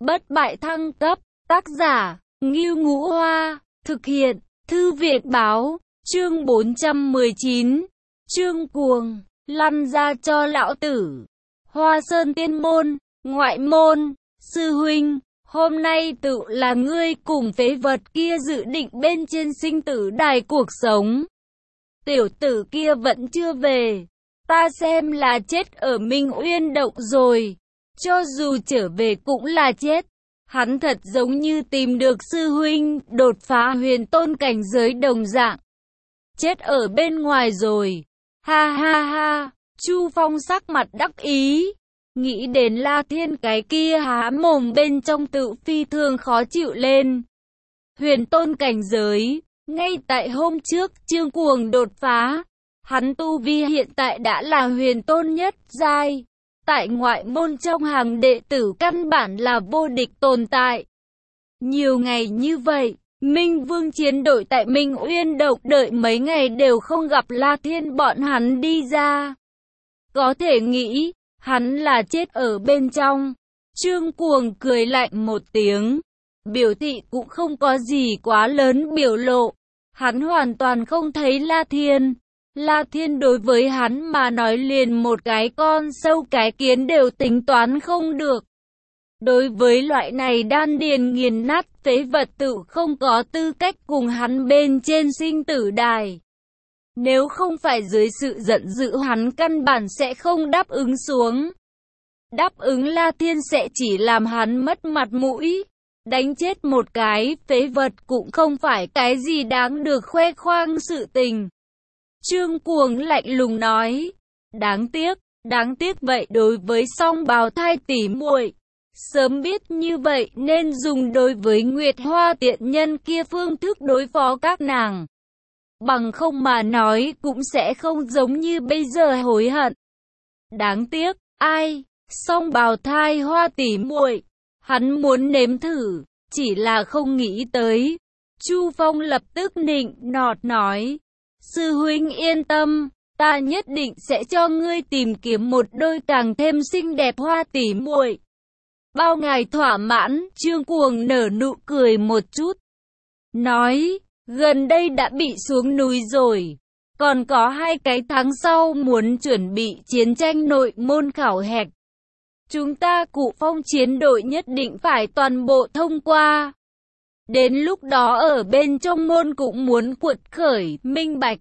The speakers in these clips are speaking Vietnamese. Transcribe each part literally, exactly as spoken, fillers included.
bất bại thăng cấp, tác giả, Ngưu Ngũ Hoa, thực hiện, Thư viện Báo, chương bốn trăm mười chín, chương cuồng, lăn ra cho lão tử. Hoa Sơn Tiên Môn, ngoại môn, sư huynh, hôm nay tự là ngươi cùng phế vật kia dự định bên trên sinh tử đài cuộc sống. Tiểu tử kia vẫn chưa về, ta xem là chết ở Minh Uyên Động rồi, cho dù trở về cũng là chết. Hắn thật giống như tìm được sư huynh, đột phá huyền tôn cảnh giới đồng dạng. Chết ở bên ngoài rồi, ha ha ha, Chu Phong sắc mặt đắc ý. Nghĩ đến La Thiên cái kia há mồm bên trong tự phi thường khó chịu lên. Huyền tôn cảnh giới, ngay tại hôm trước Trương Cuồng đột phá, hắn tu vi hiện tại đã là huyền tôn nhất giai. Tại ngoại môn trong hàng đệ tử căn bản là vô địch tồn tại. Nhiều ngày như vậy, Minh Vương chiến đội tại Minh Uyên Động đợi mấy ngày đều không gặp La Thiên bọn hắn đi ra. Có thể nghĩ, hắn là chết ở bên trong. Trương Cuồng cười lạnh một tiếng, biểu thị cũng không có gì quá lớn biểu lộ. Hắn hoàn toàn không thấy La Thiên. La Thiên đối với hắn mà nói liền một cái con sâu cái kiến đều tính toán không được. Đối với loại này đan điền nghiền nát phế vật tự không có tư cách cùng hắn bên trên sinh tử đài. Nếu không phải dưới sự giận dữ hắn căn bản sẽ không đáp ứng xuống. Đáp ứng La Thiên sẽ chỉ làm hắn mất mặt mũi. Đánh chết một cái phế vật cũng không phải cái gì đáng được khoe khoang sự tình. Trương Cuồng lạnh lùng nói, đáng tiếc, đáng tiếc vậy đối với song bào thai tỉ muội. Sớm biết như vậy nên dùng đối với Nguyệt Hoa tiện nhân kia phương thức đối phó các nàng. Bằng không mà nói cũng sẽ không giống như bây giờ hối hận. Đáng tiếc, ai, song bào thai Hoa tỉ muội, hắn muốn nếm thử, chỉ là không nghĩ tới. Chu Phong lập tức nịnh nọt nói, sư huynh yên tâm, ta nhất định sẽ cho ngươi tìm kiếm một đôi càng thêm xinh đẹp Hoa tỉ muội. Bao ngài thỏa mãn, Trương Cuồng nở nụ cười một chút. Nói, gần đây đã bị xuống núi rồi. Còn có hai cái tháng sau muốn chuẩn bị chiến tranh nội môn khảo hạch. Chúng ta Cụ Phong chiến đội nhất định phải toàn bộ thông qua. Đến lúc đó ở bên trong môn cũng muốn cuột khởi, minh bạch.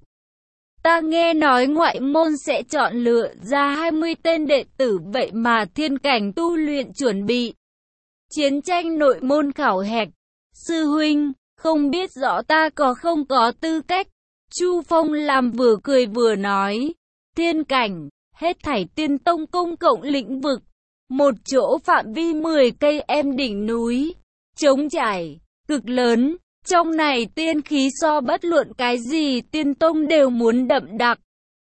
Ta nghe nói ngoại môn sẽ chọn lựa ra hai mươi tên đệ tử, vậy mà thiên cảnh tu luyện chuẩn bị chiến tranh nội môn khảo hạch. Sư huynh, không biết rõ ta có không có tư cách. Chu Phong làm vừa cười vừa nói, thiên cảnh, hết thảy tiên tông công cộng lĩnh vực. Một chỗ phạm vi mười cây em đỉnh núi, trống trải, cực lớn. Trong này tiên khí so bất luận cái gì tiên tông đều muốn đậm đặc.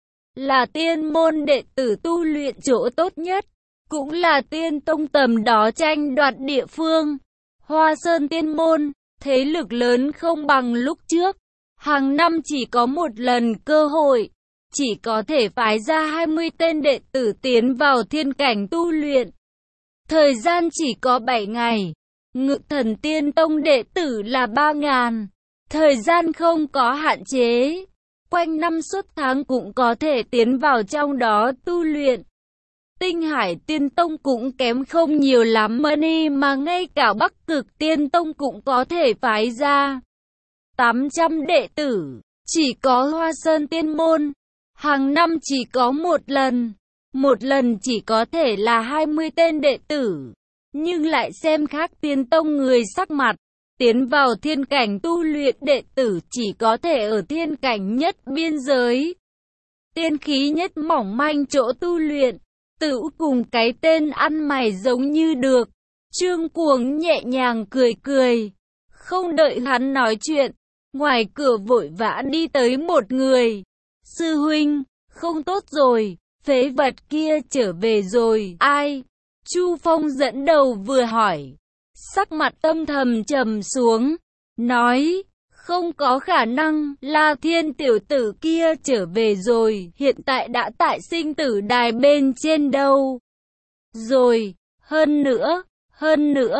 Là tiên môn đệ tử tu luyện chỗ tốt nhất, cũng là tiên tông tầm đó tranh đoạt địa phương. Hoa Sơn Tiên Môn, thế lực lớn không bằng lúc trước. Hàng năm chỉ có một lần cơ hội, chỉ có thể phái ra hai mươi tên đệ tử tiến vào thiên cảnh tu luyện. Thời gian chỉ có bảy ngày. Ngự Thần Tiên Tông đệ tử là ba ngàn. Thời gian không có hạn chế. Quanh năm suốt tháng cũng có thể tiến vào trong đó tu luyện. Tinh Hải Tiên Tông cũng kém không nhiều lắm money mà ngay cả Bắc Cực Tiên Tông cũng có thể phái ra. tám trăm đệ tử. Chỉ có Hoa Sơn Tiên Môn. Hàng năm chỉ có một lần. Một lần chỉ có thể là hai mươi tên đệ tử. Nhưng lại xem khác tiên tông người sắc mặt. Tiến vào thiên cảnh tu luyện đệ tử chỉ có thể ở thiên cảnh nhất biên giới. Tiên khí nhất mỏng manh chỗ tu luyện. Tự cùng cái tên ăn mày giống như được. Trương Cuồng nhẹ nhàng cười cười. Không đợi hắn nói chuyện. Ngoài cửa vội vã đi tới một người. Sư huynh, không tốt rồi. Phế vật kia trở về rồi. Ai? Chu Phong dẫn đầu vừa hỏi, sắc mặt âm thầm trầm xuống, nói, không có khả năng, La Thiên tiểu tử kia trở về rồi, hiện tại đã tại sinh tử đài bên trên đâu. Rồi, hơn nữa, hơn nữa,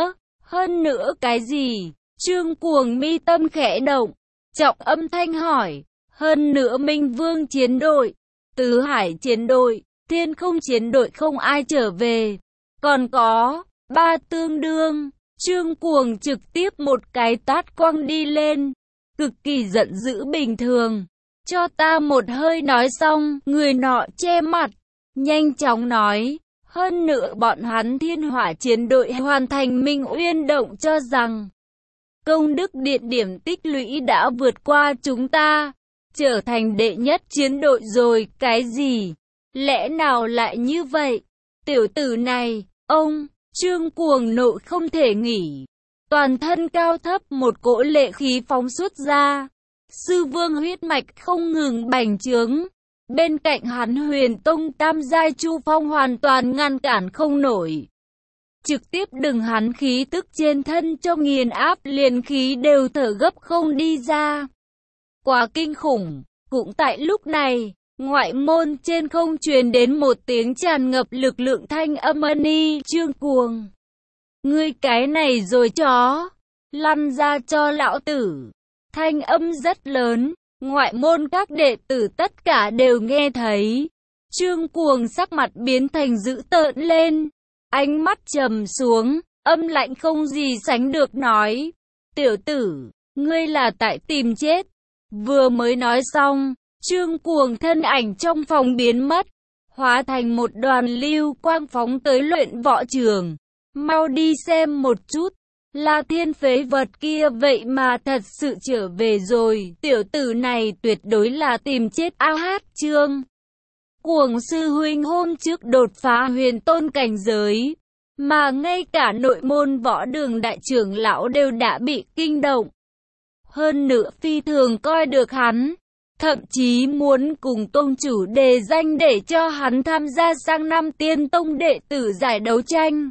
Hơn nữa cái gì? Trương Cuồng mi tâm khẽ động, trọng âm thanh hỏi. Hơn nữa Minh Vương chiến đội, Tứ Hải chiến đội, Thiên Không chiến đội không ai trở về. Còn có, ba tương đương. Trương Cuồng trực tiếp một cái tát quăng đi lên, cực kỳ giận dữ bình thường. Cho ta một hơi nói xong, người nọ che mặt, nhanh chóng nói. Hơn nữa bọn hắn Thiên Hỏa chiến đội hoàn thành Minh Uyên động cho rằng công đức điện điểm tích lũy đã vượt qua chúng ta, trở thành đệ nhất chiến đội rồi. Cái gì? Lẽ nào lại như vậy? Tiểu tử này, ông, Trương Cuồng nộ không thể nghỉ. Toàn thân cao thấp một cỗ lệ khí phóng xuất ra. Sư vương huyết mạch không ngừng bành trướng. Bên cạnh hắn Huyền Tông tam giai Chu Phong hoàn toàn ngăn cản không nổi. Trực tiếp đừng hắn khí tức trên thân cho nghiền áp, liền khí đều thở gấp không đi ra. Quá kinh khủng. Cũng tại lúc này, ngoại môn trên không truyền đến một tiếng tràn ngập lực lượng thanh âm ân y. Trương Cuồng, ngươi cái này rồi chó, lăn ra cho lão tử. Thanh âm rất lớn, ngoại môn các đệ tử tất cả đều nghe thấy. Trương Cuồng sắc mặt biến thành dữ tợn lên, ánh mắt trầm xuống, âm lạnh không gì sánh được nói. Tiểu tử, ngươi là tại tìm chết. Vừa mới nói xong, Trương Cuồng thân ảnh trong phòng biến mất, hóa thành một đoàn lưu quang phóng tới luyện võ trường. Mau đi xem một chút, La Thiên phế vật kia vậy mà thật sự trở về rồi. Tiểu tử này tuyệt đối là tìm chết. A hát Trương Cuồng sư huynh hôm trước đột phá huyền tôn cảnh giới, mà ngay cả nội môn võ đường đại trưởng lão đều đã bị kinh động. Hơn nữa phi thường coi được hắn, thậm chí muốn cùng tông chủ đề danh để cho hắn tham gia sang năm tiên tông đệ tử giải đấu tranh.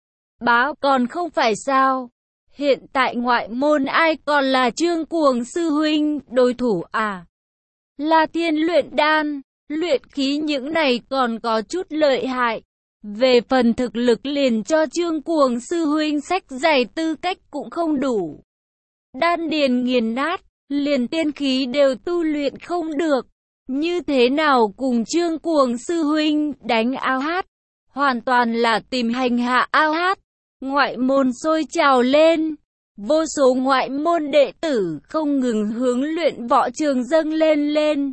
Báo còn không phải sao? Hiện tại ngoại môn ai còn là Trương Cuồng sư huynh đối thủ à? La Thiên luyện đan, luyện khí những này còn có chút lợi hại. Về phần thực lực liền cho Trương Cuồng sư huynh sách giày tư cách cũng không đủ. Đan điền nghiền nát, liền tiên khí đều tu luyện không được. Như thế nào cùng Trương Cuồng sư huynh đánh ao hát? Hoàn toàn là tìm hành hạ ao hát. Ngoại môn sôi trào lên. Vô số ngoại môn đệ tử không ngừng hướng luyện võ trường dâng lên lên.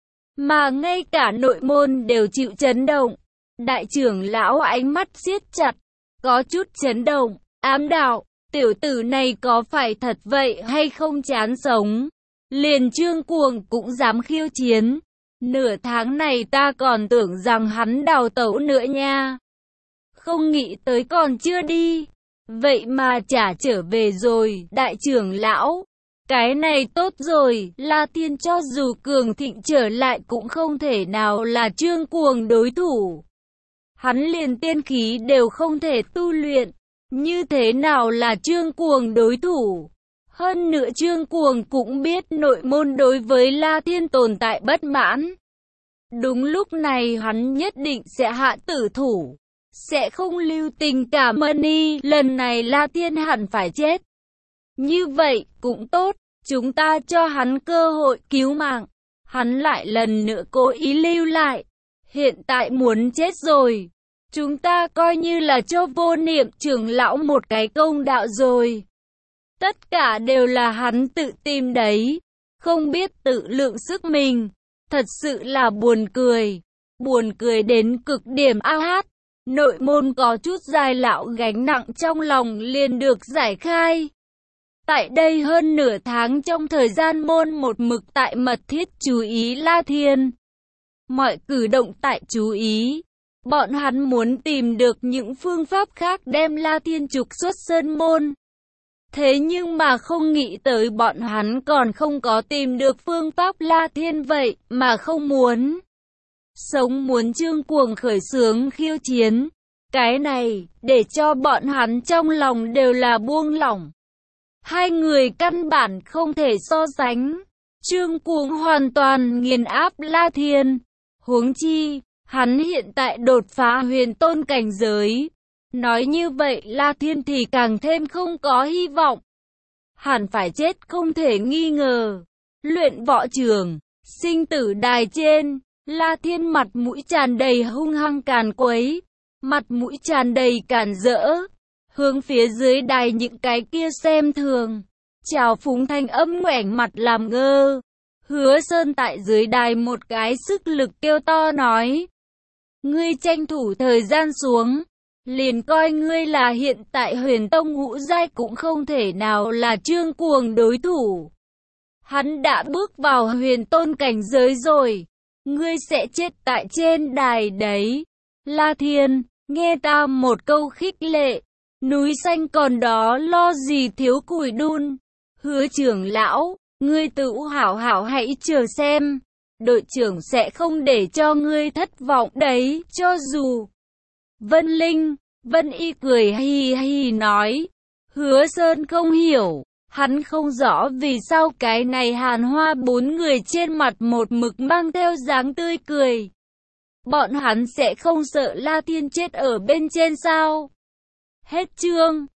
Mà ngay cả nội môn đều chịu chấn động. Đại trưởng lão ánh mắt siết chặt, có chút chấn động, ám đạo. Tiểu tử này có phải thật vậy hay không chán sống? Liền Trương Cuồng cũng dám khiêu chiến. Nửa tháng này ta còn tưởng rằng hắn đào tẩu nữa nha. Không nghĩ tới còn chưa đi. Vậy mà chả trở về rồi, đại trưởng lão. Cái này tốt rồi, La Thiên cho dù cường thịnh trở lại cũng không thể nào là Trương Cuồng đối thủ. Hắn liền tiên khí đều không thể tu luyện. Như thế nào là Trương Cuồng đối thủ? Hơn nữa Trương Cuồng cũng biết nội môn đối với La Thiên tồn tại bất mãn. Đúng lúc này hắn nhất định sẽ hạ tử thủ, sẽ không lưu tình cảm ân y. Lần này La Thiên hẳn phải chết. Như vậy cũng tốt, chúng ta cho hắn cơ hội cứu mạng. Hắn lại lần nữa cố ý lưu lại. Hiện tại muốn chết rồi. Chúng ta coi như là cho Vô Niệm trưởng lão một cái công đạo rồi. Tất cả đều là hắn tự tìm đấy. Không biết tự lượng sức mình. Thật sự là buồn cười. Buồn cười đến cực điểm. A hát. Nội môn có chút dài lão gánh nặng trong lòng liền được giải khai. Tại đây hơn nửa tháng trong thời gian môn một mực tại mật thiết chú ý La Thiên. Mọi cử động tại chú ý. Bọn hắn muốn tìm được những phương pháp khác đem La Thiên trục xuất sơn môn. Thế nhưng mà không nghĩ tới bọn hắn còn không có tìm được phương pháp La Thiên vậy mà không muốn. Sống muốn Trương Cuồng khởi xướng khiêu chiến. Cái này để cho bọn hắn trong lòng đều là buông lỏng. Hai người căn bản không thể so sánh. Trương Cuồng hoàn toàn nghiền áp La Thiên. Huống chi, hắn hiện tại đột phá huyền tôn cảnh giới. Nói như vậy La Thiên thì càng thêm không có hy vọng. Hẳn phải chết không thể nghi ngờ. Luyện võ trường, sinh tử đài trên, La Thiên mặt mũi tràn đầy hung hăng càn quấy, mặt mũi tràn đầy càn rỡ, hướng phía dưới đài những cái kia xem thường, trào phúng thanh âm ngoảnh mặt làm ngơ. Hứa Sơn tại dưới đài một cái sức lực kêu to nói: ngươi tranh thủ thời gian xuống, liền coi ngươi là hiện tại Huyền Tông ngũ giai cũng không thể nào là Trương Cuồng đối thủ. Hắn đã bước vào huyền tôn cảnh giới rồi, ngươi sẽ chết tại trên đài đấy. La Thiên, nghe ta một câu khích lệ, núi xanh còn đó lo gì thiếu củi đun. Hứa trưởng lão, ngươi tự hảo hảo hãy chờ xem, đội trưởng sẽ không để cho ngươi thất vọng đấy, cho dù. Vân Linh, Vân Y cười hì hì nói. Hứa Sơn không hiểu, hắn không rõ vì sao cái này Hàn Hoa bốn người trên mặt một mực mang theo dáng tươi cười. Bọn hắn sẽ không sợ La Thiên chết ở bên trên sao? Hết chương.